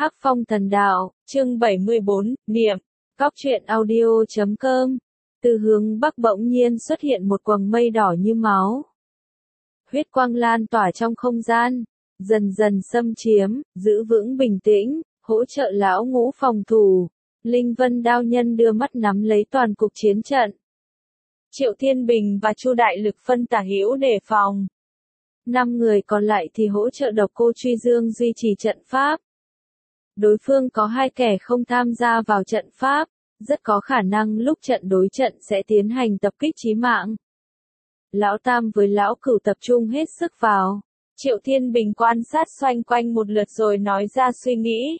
Hắc Phong Thần Đạo, chương 74, Niệm, Cóc truyện audio.com. Từ hướng bắc bỗng nhiên xuất hiện một quầng mây đỏ như máu. Huyết quang lan tỏa trong không gian, dần dần xâm chiếm, giữ vững bình tĩnh, hỗ trợ lão ngũ phòng thủ. Linh Vân Đao Nhân đưa mắt nắm lấy toàn cục chiến trận. Triệu Thiên Bình và Chu Đại Lực phân tả hữu đề phòng. 5 người còn lại thì hỗ trợ Độc Cô Truy Dương duy trì trận pháp. Đối phương có 2 kẻ không tham gia vào trận pháp, rất có khả năng lúc trận đối trận sẽ tiến hành tập kích chí mạng. Lão Tam với Lão Cửu tập trung hết sức vào. Triệu Thiên Bình quan sát xoay quanh một lượt rồi nói ra suy nghĩ.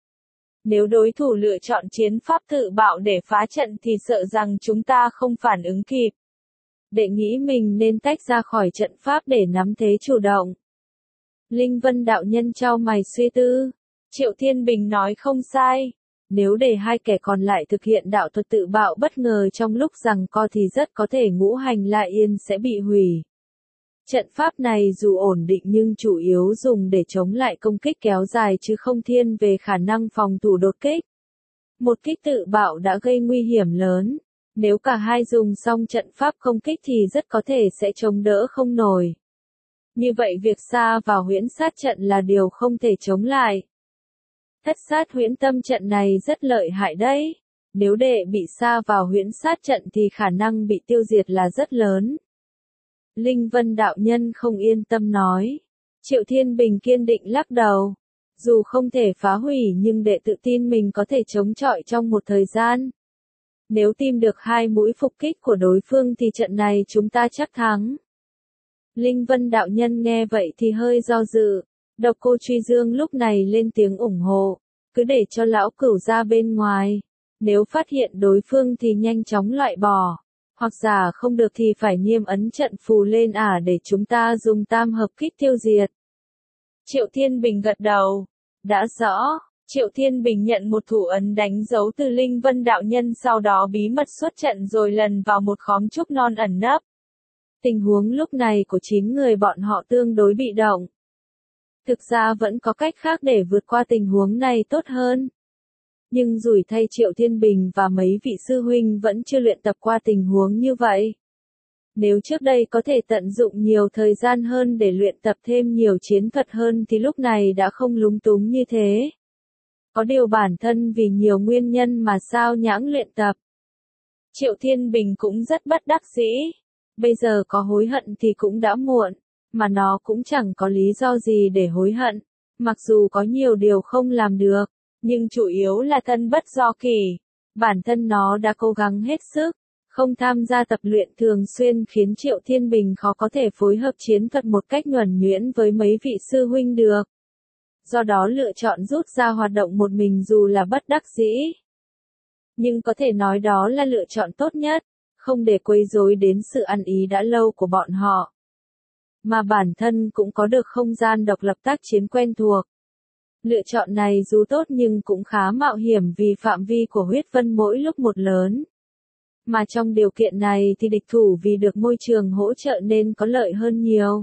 Nếu đối thủ lựa chọn chiến pháp tự bạo để phá trận thì sợ rằng chúng ta không phản ứng kịp. Đệ nghĩ mình nên tách ra khỏi trận pháp để nắm thế chủ động. Linh Vân đạo nhân chau mày suy tư. Triệu Thiên Bình nói không sai. Nếu để 2 kẻ còn lại thực hiện đạo thuật tự bạo bất ngờ trong lúc giằng co thì rất có thể ngũ hành La Yên sẽ bị hủy. Trận pháp này dù ổn định nhưng chủ yếu dùng để chống lại công kích kéo dài chứ không thiên về khả năng phòng thủ đột kích. Một kích tự bạo đã gây nguy hiểm lớn. Nếu cả hai dùng xong trận pháp công kích thì rất có thể sẽ chống đỡ không nổi. Như vậy việc sa vào huyễn sát trận là điều không thể chống lại. Thất sát huyễn tâm trận này rất lợi hại đấy. Nếu đệ bị sa vào huyễn sát trận thì khả năng bị tiêu diệt là rất lớn. Linh Vân đạo nhân không yên tâm nói. Triệu Thiên Bình kiên định lắc đầu. Dù không thể phá hủy nhưng đệ tự tin mình có thể chống chọi trong một thời gian. Nếu tìm được 2 mũi phục kích của đối phương thì trận này chúng ta chắc thắng. Linh Vân đạo nhân nghe vậy thì hơi do dự. Độc Cô Truy Dương lúc này lên tiếng ủng hộ. Cứ để cho Lão Cửu ra bên ngoài. Nếu phát hiện đối phương thì nhanh chóng loại bỏ. Hoặc giả không được thì phải niêm ấn trận phù lên để chúng ta dùng tam hợp kích tiêu diệt. Triệu Thiên Bình gật đầu. Đã rõ. Triệu Thiên Bình nhận một thủ ấn đánh dấu từ Linh Vân đạo nhân, sau đó bí mật xuất trận rồi lần vào một khóm trúc non ẩn nấp. Tình huống lúc này của 9 người bọn họ tương đối bị động. Thực ra vẫn có cách khác để vượt qua tình huống này tốt hơn. Nhưng rủi thay Triệu Thiên Bình và mấy vị sư huynh vẫn chưa luyện tập qua tình huống như vậy. Nếu trước đây có thể tận dụng nhiều thời gian hơn để luyện tập thêm nhiều chiến thuật hơn thì lúc này đã không lúng túng như thế. Có điều bản thân vì nhiều nguyên nhân mà sao nhãng luyện tập. Triệu Thiên Bình cũng rất bất đắc dĩ. Bây giờ có hối hận thì cũng đã muộn, mà nó cũng chẳng có lý do gì để hối hận. Mặc dù có nhiều điều không làm được, nhưng chủ yếu là thân bất do kỳ. Bản thân nó đã cố gắng hết sức, không tham gia tập luyện thường xuyên khiến Triệu Thiên Bình khó có thể phối hợp chiến thuật một cách nhuần nhuyễn với mấy vị sư huynh được. Do đó lựa chọn rút ra hoạt động một mình dù là bất đắc dĩ. Nhưng có thể nói đó là lựa chọn tốt nhất, không để quấy rối đến sự ăn ý đã lâu của bọn họ. Mà bản thân cũng có được không gian độc lập tác chiến quen thuộc. Lựa chọn này dù tốt nhưng cũng khá mạo hiểm vì phạm vi của huyết vân mỗi lúc một lớn. Mà trong điều kiện này thì địch thủ vì được môi trường hỗ trợ nên có lợi hơn nhiều.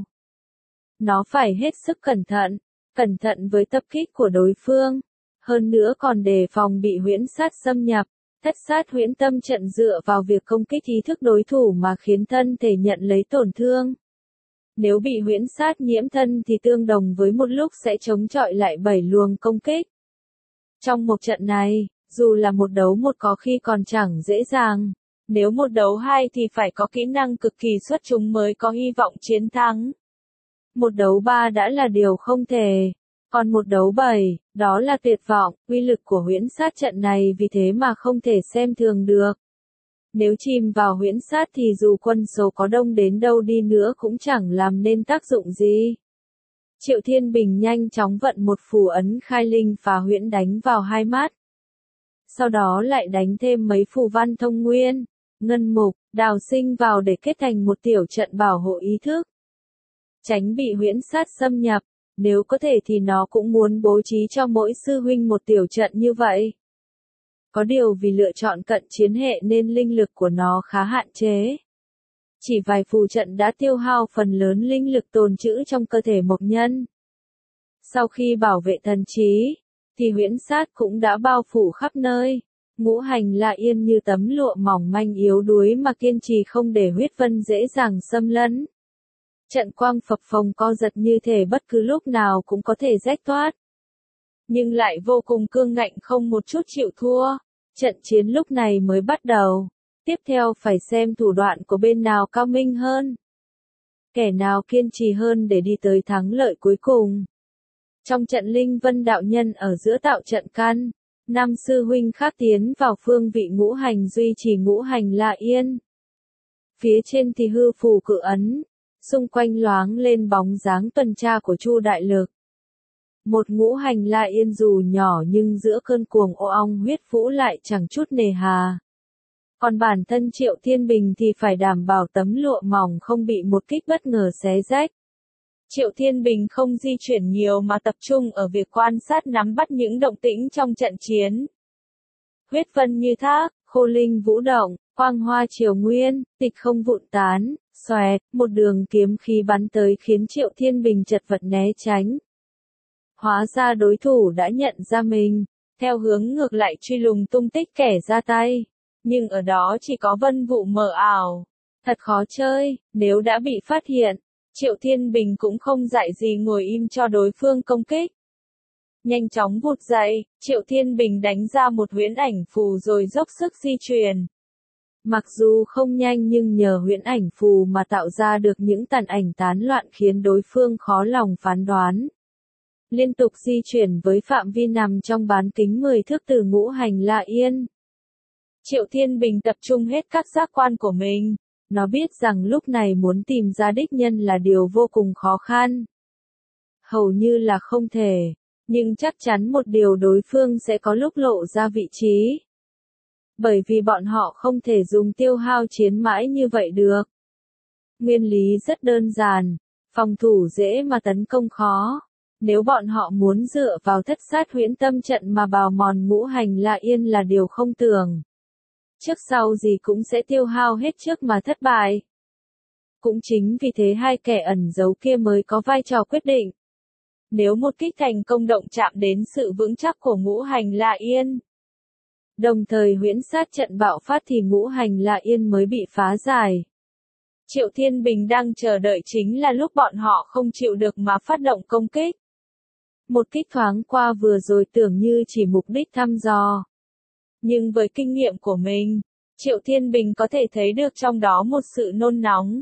Nó phải hết sức cẩn thận với tập kích của đối phương. Hơn nữa còn đề phòng bị huyễn sát xâm nhập. Thất sát huyễn tâm trận dựa vào việc công kích ý thức đối thủ mà khiến thân thể nhận lấy tổn thương. Nếu bị huyễn sát nhiễm thân thì tương đồng với một lúc sẽ chống chọi lại 7 luồng công kích. Trong một trận này, dù là một đấu một có khi còn chẳng dễ dàng. Nếu một đấu 2 thì phải có kỹ năng cực kỳ xuất chúng mới có hy vọng chiến thắng. Một đấu 3 đã là điều không thể. Còn một đấu 7, đó là tuyệt vọng. Uy lực của huyễn sát trận này vì thế mà không thể xem thường được. Nếu chìm vào huyễn sát thì dù quân số có đông đến đâu đi nữa cũng chẳng làm nên tác dụng gì. Triệu Thiên Bình nhanh chóng vận một phù ấn khai linh phá huyễn đánh vào 2 mắt. Sau đó lại đánh thêm mấy phù văn thông nguyên, ngân mục, đào sinh vào để kết thành một tiểu trận bảo hộ ý thức. Tránh bị huyễn sát xâm nhập, nếu có thể thì nó cũng muốn bố trí cho mỗi sư huynh một tiểu trận như vậy. Có điều vì lựa chọn cận chiến hệ nên linh lực của nó khá hạn chế. Chỉ vài phù trận đã tiêu hao phần lớn linh lực tồn trữ trong cơ thể mộc nhân. Sau khi bảo vệ thần trí, thì huyễn sát cũng đã bao phủ khắp nơi. Ngũ hành La Yên như tấm lụa mỏng manh yếu đuối mà kiên trì không để huyết vân dễ dàng xâm lấn. Trận quang phập phồng co giật như thể bất cứ lúc nào cũng có thể rách toát. Nhưng lại vô cùng cương ngạnh không một chút chịu thua. Trận chiến lúc này mới bắt đầu. Tiếp theo phải xem thủ đoạn của bên nào cao minh hơn. Kẻ nào kiên trì hơn để đi tới thắng lợi cuối cùng. Trong trận Linh Vân đạo nhân ở giữa tạo trận căn, năm sư huynh khác tiến vào phương vị ngũ hành duy trì ngũ hành La Yên. Phía trên thì hư phù cự ấn, xung quanh loáng lên bóng dáng tuần tra của Chu Đại Lực. Một ngũ hành La Yên dù nhỏ nhưng giữa cơn cuồng ô ong huyết vũ lại chẳng chút nề hà. Còn bản thân Triệu Thiên Bình thì phải đảm bảo tấm lụa mỏng không bị một kích bất ngờ xé rách. Triệu Thiên Bình không di chuyển nhiều mà tập trung ở việc quan sát nắm bắt những động tĩnh trong trận chiến. Huyết vân như thác, khô linh vũ động, quang hoa triều nguyên, tịch không vụn tán, xoẹt, một đường kiếm khí bắn tới khiến Triệu Thiên Bình chật vật né tránh. Hóa ra đối thủ đã nhận ra mình, theo hướng ngược lại truy lùng tung tích kẻ ra tay. Nhưng ở đó chỉ có vân vụ mờ ảo. Thật khó chơi, nếu đã bị phát hiện, Triệu Thiên Bình cũng không dại gì ngồi im cho đối phương công kích. Nhanh chóng vụt dậy, Triệu Thiên Bình đánh ra một huyễn ảnh phù rồi dốc sức di chuyển. Mặc dù không nhanh nhưng nhờ huyễn ảnh phù mà tạo ra được những tàn ảnh tán loạn khiến đối phương khó lòng phán đoán. Liên tục di chuyển với phạm vi nằm trong bán kính 10 thước từ ngũ hành La Yên. Triệu Thiên Bình tập trung hết các giác quan của mình. Nó biết rằng lúc này muốn tìm ra đích nhân là điều vô cùng khó khăn. Hầu như là không thể. Nhưng chắc chắn một điều đối phương sẽ có lúc lộ ra vị trí. Bởi vì bọn họ không thể dùng tiêu hao chiến mãi như vậy được. Nguyên lý rất đơn giản. Phòng thủ dễ mà tấn công khó. Nếu bọn họ muốn dựa vào thất sát huyễn tâm trận mà bào mòn ngũ hành La Yên là điều không tưởng. Trước sau gì cũng sẽ tiêu hao hết trước mà thất bại. Cũng chính vì thế hai kẻ ẩn giấu kia mới có vai trò quyết định. Nếu một kích thành công động chạm đến sự vững chắc của ngũ hành La Yên, đồng thời huyễn sát trận bạo phát thì ngũ hành La Yên mới bị phá giải. Triệu Thiên Bình đang chờ đợi chính là lúc bọn họ không chịu được mà phát động công kích. Một kích thoáng qua vừa rồi tưởng như chỉ mục đích thăm dò. Nhưng với kinh nghiệm của mình, Triệu Thiên Bình có thể thấy được trong đó một sự nôn nóng.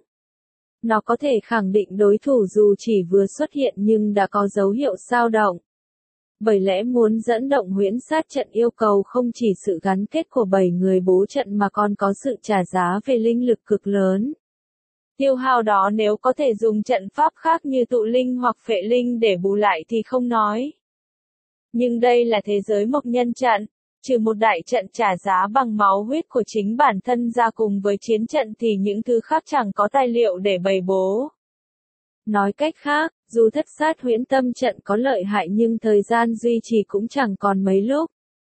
Nó có thể khẳng định đối thủ dù chỉ vừa xuất hiện nhưng đã có dấu hiệu xao động. Bởi lẽ muốn dẫn động huyễn sát trận yêu cầu không chỉ sự gắn kết của 7 người bố trận mà còn có sự trả giá về linh lực cực lớn. Tiêu hao đó nếu có thể dùng trận pháp khác như tụ linh hoặc phệ linh để bù lại thì không nói. Nhưng đây là thế giới mộc nhân trận, trừ một đại trận trả giá bằng máu huyết của chính bản thân ra cùng với chiến trận thì những thứ khác chẳng có tài liệu để bày bố. Nói cách khác, dù thất sát huyễn tâm trận có lợi hại nhưng thời gian duy trì cũng chẳng còn mấy lúc.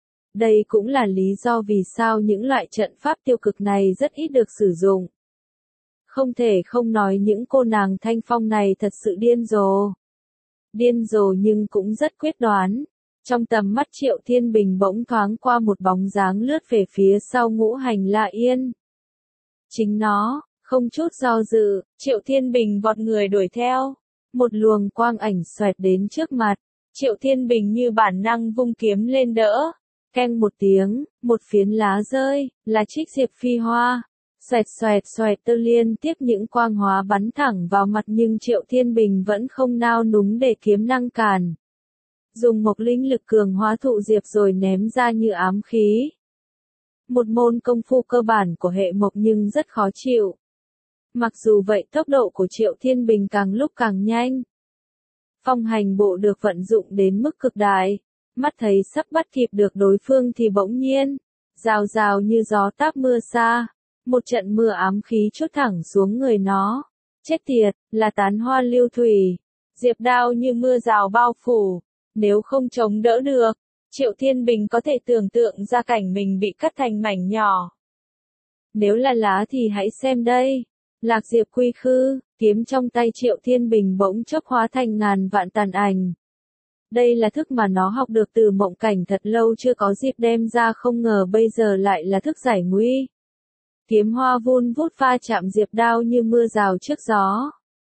Đây cũng là lý do vì sao những loại trận pháp tiêu cực này rất ít được sử dụng. Không thể không nói những cô nàng Thanh Phong này thật sự điên rồ. Điên rồ nhưng cũng rất quyết đoán. Trong tầm mắt Triệu Thiên Bình bỗng thoáng qua một bóng dáng lướt về phía sau ngũ hành La Yên. Chính nó, không chút do dự, Triệu Thiên Bình vọt người đuổi theo. Một luồng quang ảnh xoẹt đến trước mặt. Triệu Thiên Bình như bản năng vung kiếm lên đỡ. Keng một tiếng, một phiến lá rơi, là trích diệp phi hoa. Xoẹt xoẹt xoẹt tơ liên tiếp những quang hóa bắn thẳng vào mặt nhưng Triệu Thiên Bình vẫn không nao núng để kiếm năng cản. Dùng mộc linh lực cường hóa thụ diệp rồi ném ra như ám khí. Một môn công phu cơ bản của hệ mộc nhưng rất khó chịu. Mặc dù vậy tốc độ của Triệu Thiên Bình càng lúc càng nhanh. Phong hành bộ được vận dụng đến mức cực đại. Mắt thấy sắp bắt kịp được đối phương thì bỗng nhiên, rào rào như gió táp mưa xa. Một trận mưa ám khí trút thẳng xuống người nó. Chết tiệt, là tán hoa lưu thủy. Diệp đao như mưa rào bao phủ. Nếu không chống đỡ được, Triệu Thiên Bình có thể tưởng tượng ra cảnh mình bị cắt thành mảnh nhỏ. Nếu là lá thì hãy xem đây. Lạc diệp quy khư, kiếm trong tay Triệu Thiên Bình bỗng chốc hóa thành ngàn vạn tàn ảnh. Đây là thức mà nó học được từ mộng cảnh thật lâu chưa có dịp đem ra, không ngờ bây giờ lại là thức giải nguy. Kiếm hoa vun vút va chạm diệp đao như mưa rào trước gió.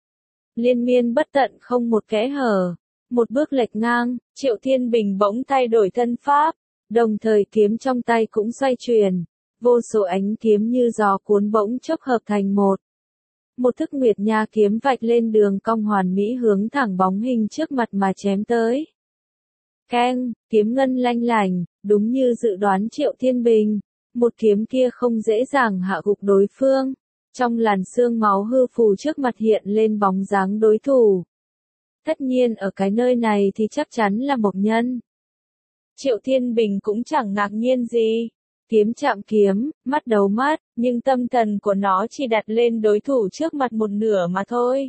Liên miên bất tận không một kẽ hở. Một bước lệch ngang, Triệu Thiên Bình bỗng thay đổi thân pháp, đồng thời kiếm trong tay cũng xoay chuyển. Vô số ánh kiếm như gió cuốn bỗng chốc hợp thành một. Một thức nguyệt nha kiếm vạch lên đường cong hoàn mỹ hướng thẳng bóng hình trước mặt mà chém tới. Keng, kiếm ngân lanh lành, đúng như dự đoán Triệu Thiên Bình. Một kiếm kia không dễ dàng hạ gục đối phương. Trong làn sương máu hư phù trước mặt hiện lên bóng dáng đối thủ. Tất nhiên ở cái nơi này thì chắc chắn là Mộc Nhân. Triệu Thiên Bình cũng chẳng ngạc nhiên gì. Kiếm chạm kiếm, mắt đấu mắt, nhưng tâm thần của nó chỉ đặt lên đối thủ trước mặt một nửa mà thôi.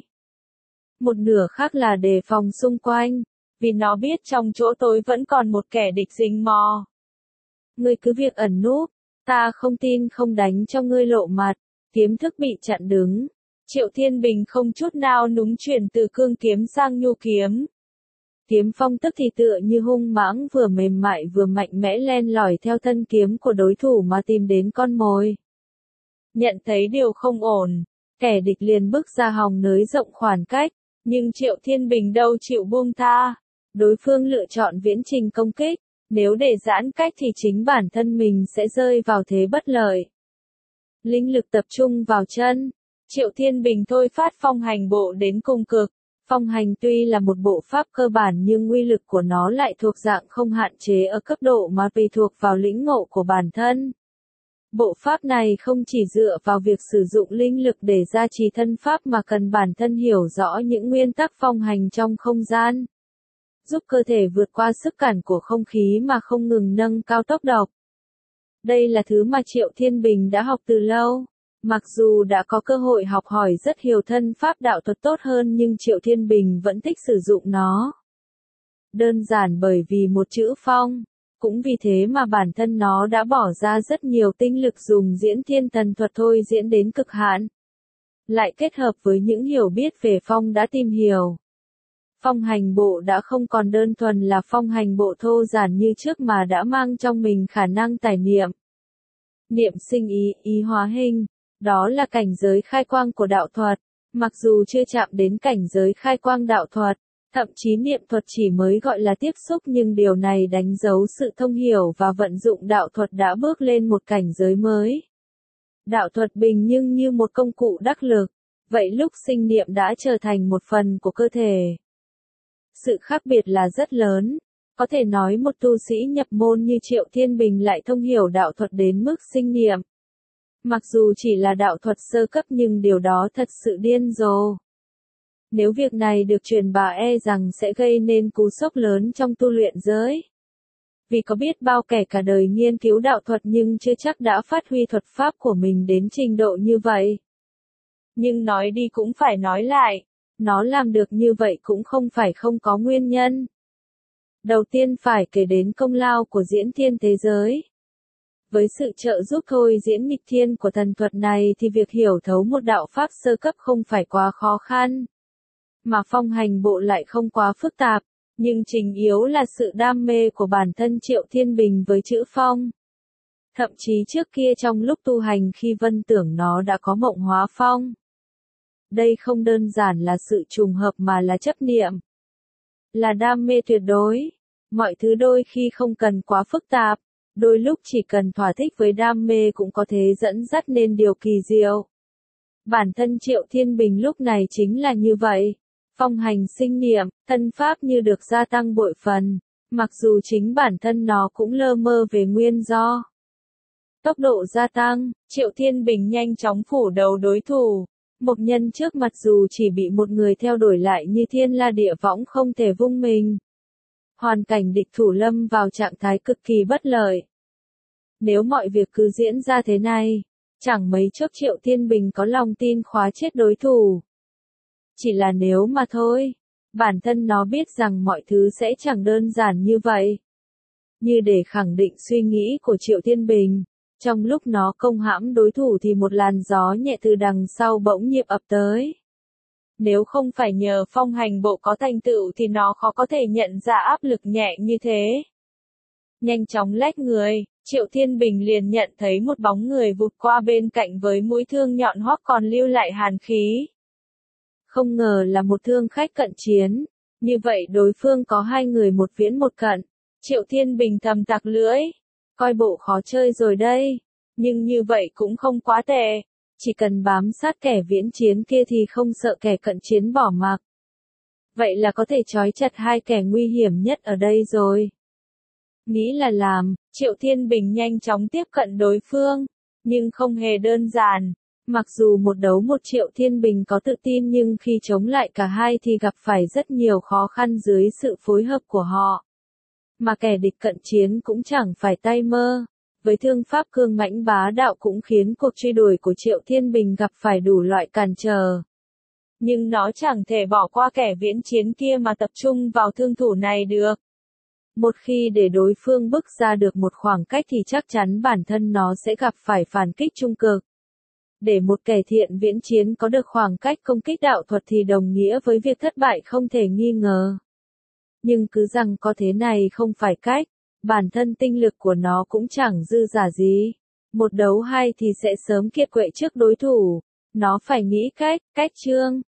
Một nửa khác là đề phòng xung quanh, vì nó biết trong chỗ tối vẫn còn một kẻ địch rình mò. Ngươi cứ việc ẩn núp, ta không tin không đánh cho ngươi lộ mặt. Kiếm thức bị chặn đứng. Triệu Thiên Bình không chút nào núng chuyển từ cương kiếm sang nhu kiếm. Kiếm phong tức thì tựa như hung mãng vừa mềm mại vừa mạnh mẽ len lỏi theo thân kiếm của đối thủ mà tìm đến con mồi. Nhận thấy điều không ổn, kẻ địch liền bước ra hòng nới rộng khoảng cách, nhưng Triệu Thiên Bình đâu chịu buông tha. Đối phương lựa chọn viễn trình công kích, nếu để giãn cách thì chính bản thân mình sẽ rơi vào thế bất lợi. Linh lực tập trung vào chân, Triệu Thiên Bình thôi phát phong hành bộ đến cùng cực. Phong hành tuy là một bộ pháp cơ bản nhưng uy lực của nó lại thuộc dạng không hạn chế ở cấp độ mà tùy thuộc vào lĩnh ngộ của bản thân. Bộ pháp này không chỉ dựa vào việc sử dụng linh lực để gia trì thân pháp mà cần bản thân hiểu rõ những nguyên tắc phong hành trong không gian. Giúp cơ thể vượt qua sức cản của không khí mà không ngừng nâng cao tốc độ. Đây là thứ mà Triệu Thiên Bình đã học từ lâu. Mặc dù đã có cơ hội học hỏi rất nhiều thân pháp đạo thuật tốt hơn nhưng Triệu Thiên Bình vẫn thích sử dụng nó. Đơn giản bởi vì một chữ phong. Cũng vì thế mà bản thân nó đã bỏ ra rất nhiều tinh lực dùng diễn thiên thần thuật thôi diễn đến cực hạn. Lại kết hợp với những hiểu biết về phong đã tìm hiểu. Phong hành bộ đã không còn đơn thuần là phong hành bộ thô giản như trước mà đã mang trong mình khả năng tải niệm. Niệm sinh ý, ý hóa hình. Đó là cảnh giới khai quang của đạo thuật. Mặc dù chưa chạm đến cảnh giới khai quang đạo thuật, thậm chí niệm thuật chỉ mới gọi là tiếp xúc nhưng điều này đánh dấu sự thông hiểu và vận dụng đạo thuật đã bước lên một cảnh giới mới. Đạo thuật bình nhưng như một công cụ đắc lực, vậy lúc sinh niệm đã trở thành một phần của cơ thể. Sự khác biệt là rất lớn. Có thể nói một tu sĩ nhập môn như Triệu Thiên Bình lại thông hiểu đạo thuật đến mức sinh niệm. Mặc dù chỉ là đạo thuật sơ cấp nhưng điều đó thật sự điên rồ. Nếu việc này được truyền bá rằng sẽ gây nên cú sốc lớn trong tu luyện giới. Vì có biết bao kẻ cả đời nghiên cứu đạo thuật nhưng chưa chắc đã phát huy thuật pháp của mình đến trình độ như vậy. Nhưng nói đi cũng phải nói lại, nó làm được như vậy cũng không phải không có nguyên nhân. Đầu tiên phải kể đến công lao của diễn thiên thế giới. Với sự trợ giúp thôi diễn nghịch thiên của thần thuật này thì việc hiểu thấu một đạo pháp sơ cấp không phải quá khó khăn. Mà phong hành bộ lại không quá phức tạp, nhưng chính yếu là sự đam mê của bản thân Triệu Thiên Bình với chữ phong. Thậm chí trước kia trong lúc tu hành khi vân tưởng nó đã có mộng hóa phong. Đây không đơn giản là sự trùng hợp mà là chấp niệm. Là đam mê tuyệt đối. Mọi thứ đôi khi không cần quá phức tạp. Đôi lúc chỉ cần thỏa thích với đam mê cũng có thể dẫn dắt nên điều kỳ diệu. Bản thân Triệu Thiên Bình lúc này chính là như vậy. Phong hành sinh niệm, thân pháp như được gia tăng bội phần, mặc dù chính bản thân nó cũng lơ mơ về nguyên do. Tốc độ gia tăng, Triệu Thiên Bình nhanh chóng phủ đầu đối thủ. Mộc Nhân trước mặt dù chỉ bị một người theo đuổi lại như thiên la địa võng không thể vung mình. Hoàn cảnh địch thủ lâm vào trạng thái cực kỳ bất lợi. Nếu mọi việc cứ diễn ra thế này, chẳng mấy chốc Triệu Thiên Bình có lòng tin khóa chết đối thủ. Chỉ là nếu mà thôi, bản thân nó biết rằng mọi thứ sẽ chẳng đơn giản như vậy. Như để khẳng định suy nghĩ của Triệu Thiên Bình, trong lúc nó công hãm đối thủ thì một làn gió nhẹ từ đằng sau bỗng nhiệt ập tới. Nếu không phải nhờ phong hành bộ có thành tựu thì nó khó có thể nhận ra áp lực nhẹ như thế. Nhanh chóng lách người, Triệu Thiên Bình liền nhận thấy một bóng người vụt qua bên cạnh với mũi thương nhọn hoắt còn lưu lại hàn khí. Không ngờ là một thương khách cận chiến. Như vậy đối phương có hai người một viễn một cận. Triệu Thiên Bình thầm tặc lưỡi. Coi bộ khó chơi rồi đây. Nhưng như vậy cũng không quá tệ. Chỉ cần bám sát kẻ viễn chiến kia thì không sợ kẻ cận chiến bỏ mặc. Vậy là có thể trói chặt hai kẻ nguy hiểm nhất ở đây rồi. Nghĩ là làm, Triệu Thiên Bình nhanh chóng tiếp cận đối phương. Nhưng không hề đơn giản. Mặc dù một đấu một Triệu Thiên Bình có tự tin nhưng khi chống lại cả hai thì gặp phải rất nhiều khó khăn dưới sự phối hợp của họ. Mà kẻ địch cận chiến cũng chẳng phải tay mơ. Với thương pháp cương mãnh bá đạo cũng khiến cuộc truy đuổi của Triệu Thiên Bình gặp phải đủ loại cản trở. Nhưng nó chẳng thể bỏ qua kẻ viễn chiến kia mà tập trung vào thương thủ này được. Một khi để đối phương bước ra được một khoảng cách thì chắc chắn bản thân nó sẽ gặp phải phản kích trung cực. Để một kẻ thiện viễn chiến có được khoảng cách công kích đạo thuật thì đồng nghĩa với việc thất bại không thể nghi ngờ. Nhưng cứ rằng có thế này không phải cách, bản thân tinh lực của nó cũng chẳng dư giả gì. Một đấu hai thì sẽ sớm kiệt quệ trước đối thủ, nó phải nghĩ cách chương.